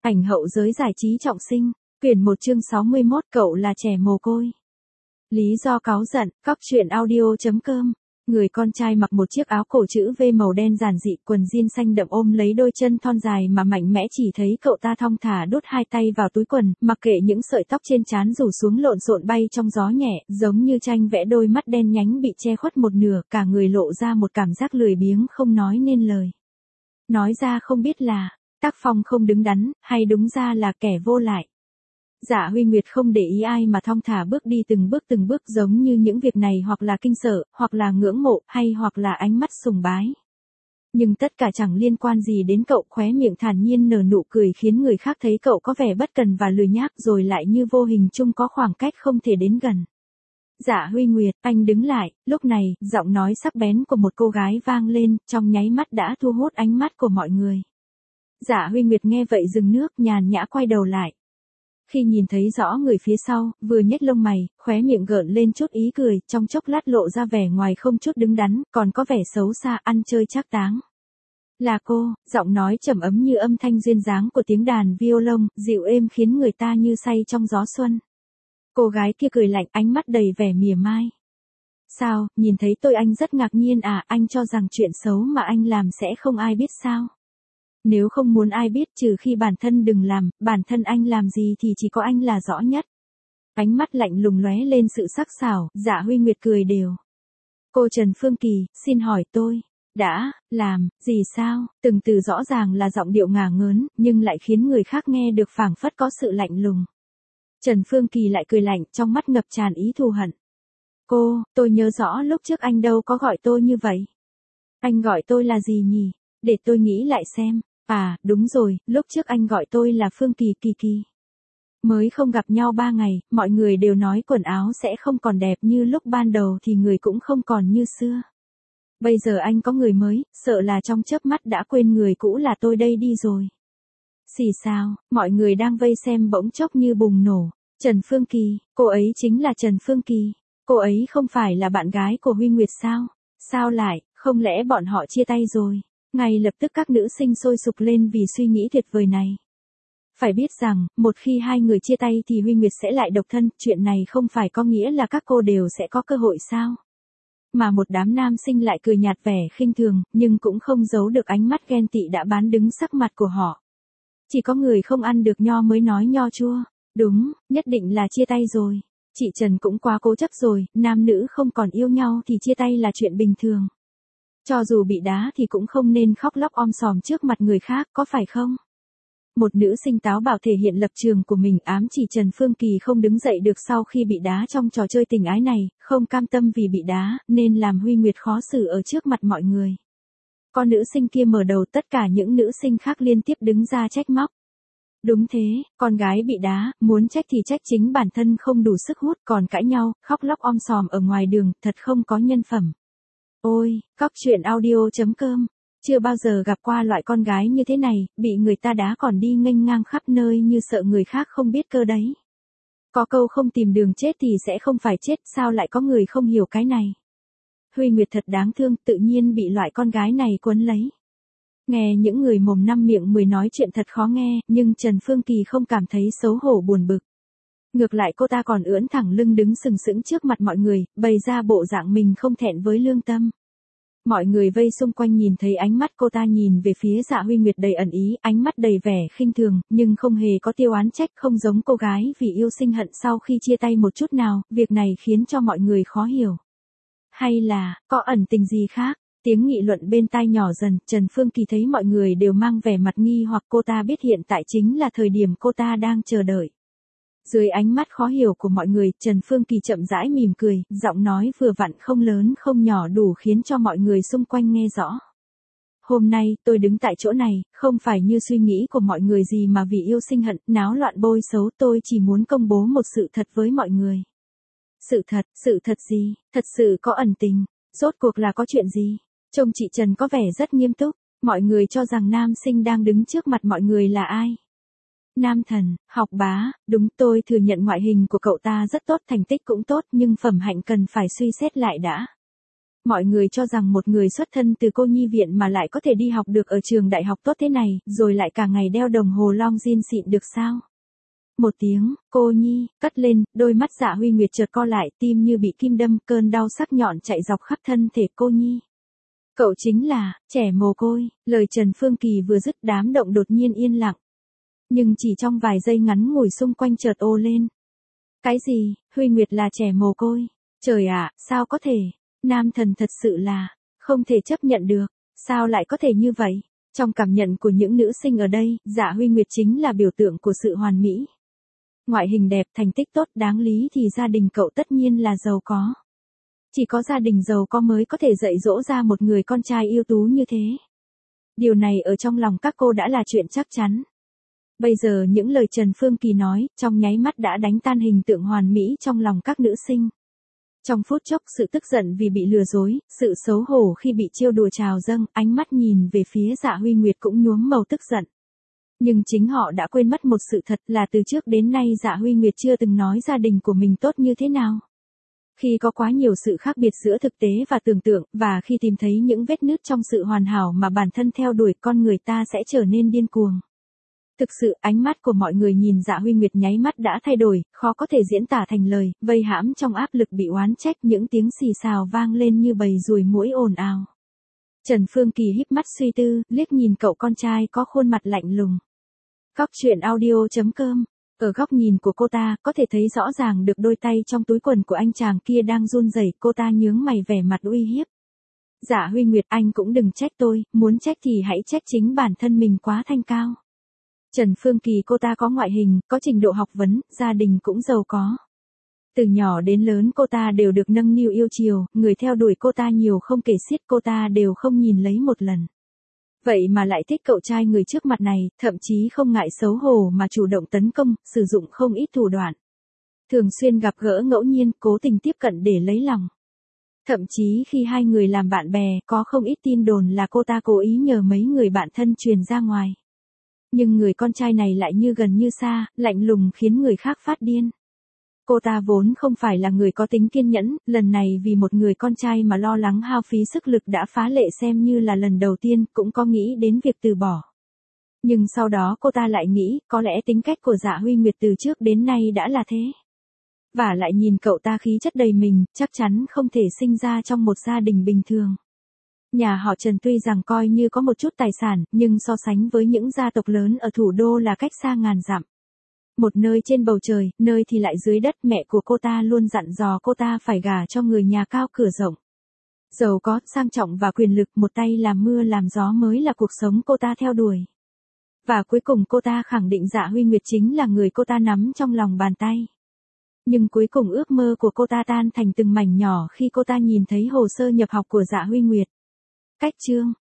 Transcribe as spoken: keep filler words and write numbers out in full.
Ảnh hậu giới giải trí trọng sinh, quyển một chương sáu mươi mốt, cậu là trẻ mồ côi. Lý do cáu giận, cóc truyện audio.com. Người con trai mặc một chiếc áo cổ chữ V màu đen giản dị, quần jean xanh đậm ôm lấy đôi chân thon dài mà mạnh mẽ, chỉ thấy cậu ta thong thả đút hai tay vào túi quần, mặc kệ những sợi tóc trên trán rủ xuống lộn xộn bay trong gió nhẹ, giống như tranh vẽ, đôi mắt đen nhánh bị che khuất một nửa, cả người lộ ra một cảm giác lười biếng không nói nên lời. Nói ra không biết là tác phong không đứng đắn, hay đúng ra là kẻ vô lại. Dạ Huy Nguyệt không để ý ai mà thong thả bước đi từng bước từng bước, giống như những việc này hoặc là kinh sợ, hoặc là ngưỡng mộ, hay hoặc là ánh mắt sùng bái. Nhưng tất cả chẳng liên quan gì đến cậu, khóe miệng thản nhiên nở nụ cười khiến người khác thấy cậu có vẻ bất cần và lười nhác, rồi lại như vô hình chung có khoảng cách không thể đến gần. Dạ Huy Nguyệt, anh đứng lại. Lúc này, giọng nói sắc bén của một cô gái vang lên, trong nháy mắt đã thu hút ánh mắt của mọi người. Dạ Huy Nguyệt nghe vậy dừng nước, nhàn nhã quay đầu lại. Khi nhìn thấy rõ người phía sau, vừa nhếch lông mày, khóe miệng gợn lên chút ý cười, trong chốc lát lộ ra vẻ ngoài không chút đứng đắn, còn có vẻ xấu xa, ăn chơi trác táng. Là cô, giọng nói trầm ấm như âm thanh duyên dáng của tiếng đàn violon, dịu êm khiến người ta như say trong gió xuân. Cô gái kia cười lạnh, ánh mắt đầy vẻ mỉa mai. Sao, nhìn thấy tôi anh rất ngạc nhiên à, anh cho rằng chuyện xấu mà anh làm sẽ không ai biết sao? Nếu không muốn ai biết, trừ khi bản thân đừng làm, bản thân anh làm gì thì chỉ có anh là rõ nhất. Ánh mắt lạnh lùng lóe lên sự sắc sảo, Dạ Huy Nguyệt cười đều. Cô Trần Phương Kỳ, xin hỏi tôi, đã, làm, gì sao? Từng từ rõ ràng là giọng điệu ngả ngớn, nhưng lại khiến người khác nghe được phảng phất có sự lạnh lùng. Trần Phương Kỳ lại cười lạnh, trong mắt ngập tràn ý thù hận. Cô, tôi nhớ rõ lúc trước anh đâu có gọi tôi như vậy. Anh gọi tôi là gì nhỉ? Để tôi nghĩ lại xem. À, đúng rồi, lúc trước anh gọi tôi là Phương Kỳ Kỳ Kỳ. Mới không gặp nhau ba ngày, mọi người đều nói quần áo sẽ không còn đẹp như lúc ban đầu thì người cũng không còn như xưa. Bây giờ anh có người mới, sợ là trong chớp mắt đã quên người cũ là tôi đây đi rồi. Xì sao, mọi người đang vây xem bỗng chốc như bùng nổ. Trần Phương Kỳ, cô ấy chính là Trần Phương Kỳ. Cô ấy không phải là bạn gái của Huy Nguyệt sao? Sao lại, không lẽ bọn họ chia tay rồi? Ngay lập tức các nữ sinh sôi sục lên vì suy nghĩ tuyệt vời này. Phải biết rằng, một khi hai người chia tay thì Huy Nguyệt sẽ lại độc thân, chuyện này không phải có nghĩa là các cô đều sẽ có cơ hội sao? Mà một đám nam sinh lại cười nhạt vẻ khinh thường, nhưng cũng không giấu được ánh mắt ghen tị đã bán đứng sắc mặt của họ. Chỉ có người không ăn được nho mới nói nho chua. Đúng, nhất định là chia tay rồi. Chị Trần cũng quá cố chấp rồi, nam nữ không còn yêu nhau thì chia tay là chuyện bình thường. Cho dù bị đá thì cũng không nên khóc lóc om sòm trước mặt người khác, có phải không? Một nữ sinh táo bạo thể hiện lập trường của mình, ám chỉ Trần Phương Kỳ không đứng dậy được sau khi bị đá trong trò chơi tình ái này, không cam tâm vì bị đá, nên làm Huy Nguyệt khó xử ở trước mặt mọi người. Con nữ sinh kia mở đầu, tất cả những nữ sinh khác liên tiếp đứng ra trách móc. Đúng thế, con gái bị đá, muốn trách thì trách chính bản thân không đủ sức hút, còn cãi nhau, khóc lóc om sòm ở ngoài đường, thật không có nhân phẩm. Ôi, cóc truyện audio.com, chưa bao giờ gặp qua loại con gái như thế này, bị người ta đá còn đi nghênh ngang khắp nơi như sợ người khác không biết cơ đấy. Có câu không tìm đường chết thì sẽ không phải chết, sao lại có người không hiểu cái này. Huy Nguyệt thật đáng thương, tự nhiên bị loại con gái này quấn lấy. Nghe những người mồm năm miệng mười nói chuyện thật khó nghe, nhưng Trần Phương Kỳ không cảm thấy xấu hổ buồn bực. Ngược lại cô ta còn ưỡn thẳng lưng đứng sừng sững trước mặt mọi người, bày ra bộ dạng mình không thẹn với lương tâm. Mọi người vây xung quanh nhìn thấy ánh mắt cô ta nhìn về phía Dạ Huy Nguyệt đầy ẩn ý, ánh mắt đầy vẻ khinh thường, nhưng không hề có tiêu oán trách, không giống cô gái vì yêu sinh hận sau khi chia tay một chút nào, việc này khiến cho mọi người khó hiểu. Hay là, có ẩn tình gì khác? Tiếng nghị luận bên tai nhỏ dần, Trần Phương Kỳ thấy mọi người đều mang vẻ mặt nghi hoặc cô ta biết hiện tại chính là thời điểm cô ta đang chờ đợi. Dưới ánh mắt khó hiểu của mọi người, Trần Phương Kỳ chậm rãi mỉm cười, giọng nói vừa vặn không lớn không nhỏ đủ khiến cho mọi người xung quanh nghe rõ. Hôm nay, tôi đứng tại chỗ này, không phải như suy nghĩ của mọi người gì mà vì yêu sinh hận, náo loạn bôi xấu, tôi chỉ muốn công bố một sự thật với mọi người. Sự thật, sự thật gì? Thật sự có ẩn tình. Rốt cuộc là có chuyện gì? Trông chị Trần có vẻ rất nghiêm túc, mọi người cho rằng nam sinh đang đứng trước mặt mọi người là ai? Nam Thần, học bá, đúng, tôi thừa nhận ngoại hình của cậu ta rất tốt, thành tích cũng tốt, nhưng phẩm hạnh cần phải suy xét lại đã. Mọi người cho rằng một người xuất thân từ cô nhi viện mà lại có thể đi học được ở trường đại học tốt thế này, rồi lại cả ngày đeo đồng hồ Longines xịn được sao? Một tiếng, cô nhi, cất lên, đôi mắt Dạ Huy Nguyệt chợt co lại, tim như bị kim đâm, cơn đau sắc nhọn chạy dọc khắp thân thể cô nhi. Cậu chính là, trẻ mồ côi, lời Trần Phương Kỳ vừa dứt đám động đột nhiên yên lặng. Nhưng chỉ trong vài giây ngắn ngủi xung quanh chợt ồ lên. Cái gì, Huy Nguyệt là trẻ mồ côi? Trời ạ, sao có thể? Nam thần thật sự là, không thể chấp nhận được, sao lại có thể như vậy? Trong cảm nhận của những nữ sinh ở đây, Dạ Huy Nguyệt chính là biểu tượng của sự hoàn mỹ. Ngoại hình đẹp, thành tích tốt, đáng lý thì gia đình cậu tất nhiên là giàu có. Chỉ có gia đình giàu có mới có thể dạy dỗ ra một người con trai ưu tú như thế. Điều này ở trong lòng các cô đã là chuyện chắc chắn. Bây giờ những lời Trần Phương Kỳ nói, trong nháy mắt đã đánh tan hình tượng hoàn mỹ trong lòng các nữ sinh. Trong phút chốc sự tức giận vì bị lừa dối, sự xấu hổ khi bị trêu đùa trào dâng, ánh mắt nhìn về phía Dạ Huy Nguyệt cũng nhuốm màu tức giận. Nhưng chính họ đã quên mất một sự thật là từ trước đến nay Dạ Huy Nguyệt chưa từng nói gia đình của mình tốt như thế nào. Khi có quá nhiều sự khác biệt giữa thực tế và tưởng tượng, và khi tìm thấy những vết nứt trong sự hoàn hảo mà bản thân theo đuổi, con người ta sẽ trở nên điên cuồng. Thực sự, ánh mắt của mọi người nhìn Dạ Huy Nguyệt nháy mắt đã thay đổi, khó có thể diễn tả thành lời, vây hãm trong áp lực bị oán trách, những tiếng xì xào vang lên như bầy ruồi muỗi ồn ào. Trần Phương Kỳ híp mắt suy tư, liếc nhìn cậu con trai có khuôn mặt lạnh lùng. Góc truyện audio chấm com. Ở góc nhìn của cô ta, có thể thấy rõ ràng được đôi tay trong túi quần của anh chàng kia đang run rẩy, cô ta nhướng mày vẻ mặt uy hiếp. Dạ Huy Nguyệt, anh cũng đừng trách tôi, muốn trách thì hãy trách chính bản thân mình quá thanh cao. Trần Phương Kỳ, cô ta có ngoại hình, có trình độ học vấn, gia đình cũng giàu có. Từ nhỏ đến lớn cô ta đều được nâng niu yêu chiều, người theo đuổi cô ta nhiều không kể xiết, cô ta đều không nhìn lấy một lần. Vậy mà lại thích cậu trai người trước mặt này, thậm chí không ngại xấu hổ mà chủ động tấn công, sử dụng không ít thủ đoạn. Thường xuyên gặp gỡ ngẫu nhiên, cố tình tiếp cận để lấy lòng. Thậm chí khi hai người làm bạn bè, có không ít tin đồn là cô ta cố ý nhờ mấy người bạn thân truyền ra ngoài. Nhưng người con trai này lại như gần như xa, lạnh lùng khiến người khác phát điên. Cô ta vốn không phải là người có tính kiên nhẫn, lần này vì một người con trai mà lo lắng hao phí sức lực đã phá lệ xem như là lần đầu tiên, cũng có nghĩ đến việc từ bỏ. Nhưng sau đó cô ta lại nghĩ, có lẽ tính cách của Dạ Huy Nguyệt từ trước đến nay đã là thế. Và lại nhìn cậu ta khí chất đầy mình, chắc chắn không thể sinh ra trong một gia đình bình thường. Nhà họ Trần tuy rằng coi như có một chút tài sản, nhưng so sánh với những gia tộc lớn ở thủ đô là cách xa ngàn dặm. Một nơi trên bầu trời, nơi thì lại dưới đất, mẹ của cô ta luôn dặn dò cô ta phải gả cho người nhà cao cửa rộng. Giàu có, sang trọng và quyền lực, một tay làm mưa làm gió mới là cuộc sống cô ta theo đuổi. Và cuối cùng cô ta khẳng định Dạ Huy Nguyệt chính là người cô ta nắm trong lòng bàn tay. Nhưng cuối cùng ước mơ của cô ta tan thành từng mảnh nhỏ khi cô ta nhìn thấy hồ sơ nhập học của Dạ Huy Nguyệt. Cách chương